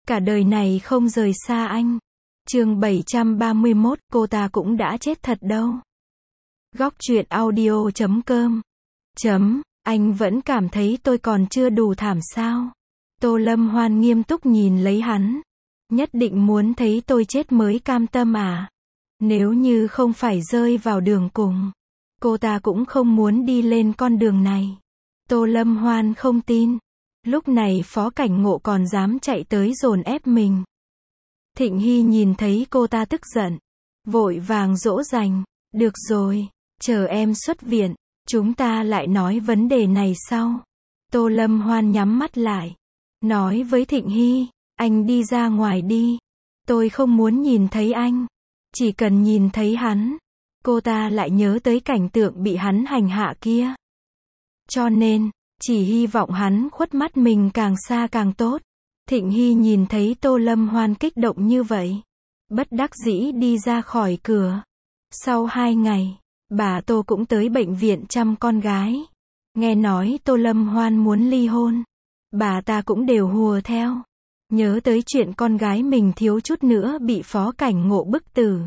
cả đời này không rời xa anh. Chương 731, cô ta cũng đã chết thật đâu. Góc truyện audio.com. Anh vẫn cảm thấy tôi còn chưa đủ thảm sao? Tô Lâm Hoan nghiêm túc nhìn lấy hắn. Nhất định muốn thấy tôi chết mới cam tâm à? Nếu như không phải rơi vào đường cùng, cô ta cũng không muốn đi lên con đường này. Tô Lâm Hoan không tin. Lúc này Phó Cảnh Ngộ còn dám chạy tới dồn ép mình. Thịnh Hy nhìn thấy cô ta tức giận, vội vàng dỗ dành. Được rồi, chờ em xuất viện, chúng ta lại nói vấn đề này sau. Tô Lâm Hoan nhắm mắt lại, nói với Thịnh Hy, anh đi ra ngoài đi. Tôi không muốn nhìn thấy anh. Chỉ cần nhìn thấy hắn, cô ta lại nhớ tới cảnh tượng bị hắn hành hạ kia. Cho nên, chỉ hy vọng hắn khuất mắt mình càng xa càng tốt. Thịnh Hy nhìn thấy Tô Lâm Hoan kích động như vậy, bất đắc dĩ đi ra khỏi cửa. Sau 2 ngày, bà Tô cũng tới bệnh viện chăm con gái. Nghe nói Tô Lâm Hoan muốn ly hôn, bà ta cũng đều hùa theo. Nhớ tới chuyện con gái mình thiếu chút nữa bị Phó Cảnh Ngộ bức tử,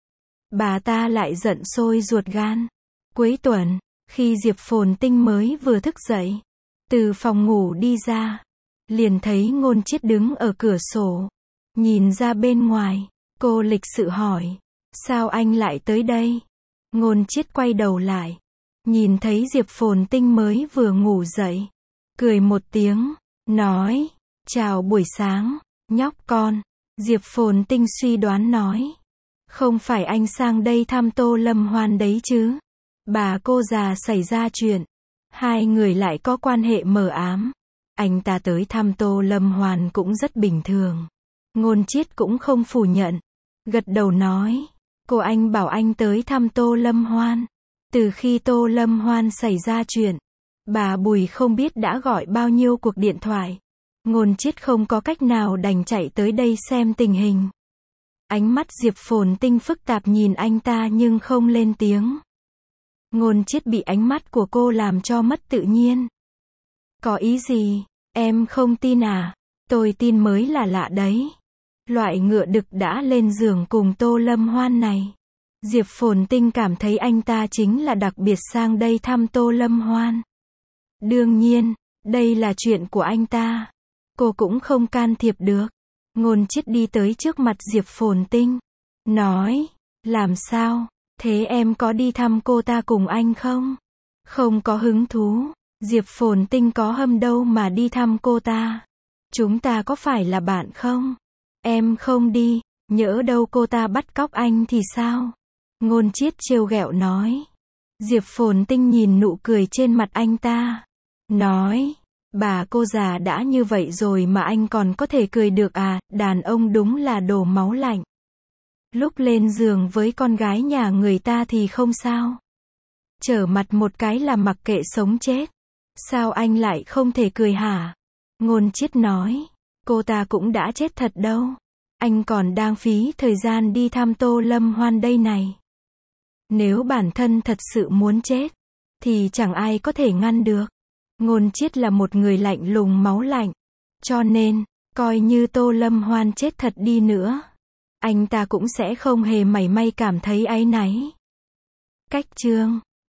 bà ta lại giận sôi ruột gan. Cuối tuần, khi Diệp Phồn Tinh mới vừa thức dậy, từ phòng ngủ đi ra, liền thấy Ngôn Chiết đứng ở cửa sổ, nhìn ra bên ngoài. Cô lịch sự hỏi, sao anh lại tới đây? Ngôn Chiết quay đầu lại, nhìn thấy Diệp Phồn Tinh mới vừa ngủ dậy, cười một tiếng, nói, chào buổi sáng, nhóc con. Diệp Phồn Tinh suy đoán nói, không phải anh sang đây thăm Tô Lâm Hoan đấy chứ? Bà cô già xảy ra chuyện, hai người lại có quan hệ mờ ám. Anh ta tới thăm Tô Lâm Hoan cũng rất bình thường. Ngôn Chiết cũng không phủ nhận, gật đầu nói, cô anh bảo anh tới thăm Tô Lâm Hoan. Từ khi Tô Lâm Hoan xảy ra chuyện, bà Bùi không biết đã gọi bao nhiêu cuộc điện thoại. Ngôn Chiết không có cách nào đành chạy tới đây xem tình hình. Ánh mắt Diệp Phồn Tinh phức tạp nhìn anh ta nhưng không lên tiếng. Ngôn Chiết bị ánh mắt của cô làm cho mất tự nhiên. Có ý gì? Em không tin à? Tôi tin mới là lạ đấy. Loại ngựa đực đã lên giường cùng Tô Lâm Hoan này. Diệp Phồn Tinh cảm thấy anh ta chính là đặc biệt sang đây thăm Tô Lâm Hoan. Đương nhiên, đây là chuyện của anh ta. Cô cũng không can thiệp được. Ngôn Chiết đi tới trước mặt Diệp Phồn Tinh, nói, làm sao? Thế em có đi thăm cô ta cùng anh không? Không có hứng thú. Diệp Phồn Tinh có hâm đâu mà đi thăm cô ta. Chúng ta có phải là bạn không? Em không đi, nhỡ đâu cô ta bắt cóc anh thì sao? Ngôn Chiết trêu ghẹo nói. Diệp Phồn Tinh nhìn nụ cười trên mặt anh ta, nói, bà cô già đã như vậy rồi mà anh còn có thể cười được à? Đàn ông đúng là đồ máu lạnh. Lúc lên giường với con gái nhà người ta thì không sao. Trở mặt một cái là mặc kệ sống chết. Sao anh lại không thể cười hả? Ngôn Chiết nói, cô ta cũng đã chết thật đâu. Anh còn đang phí thời gian đi thăm Tô Lâm Hoan đây này. Nếu bản thân thật sự muốn chết, thì chẳng ai có thể ngăn được. Ngôn Chiết là một người lạnh lùng máu lạnh. Cho nên, coi như Tô Lâm Hoan chết thật đi nữa, anh ta cũng sẽ không hề mảy may cảm thấy áy náy. Cách chương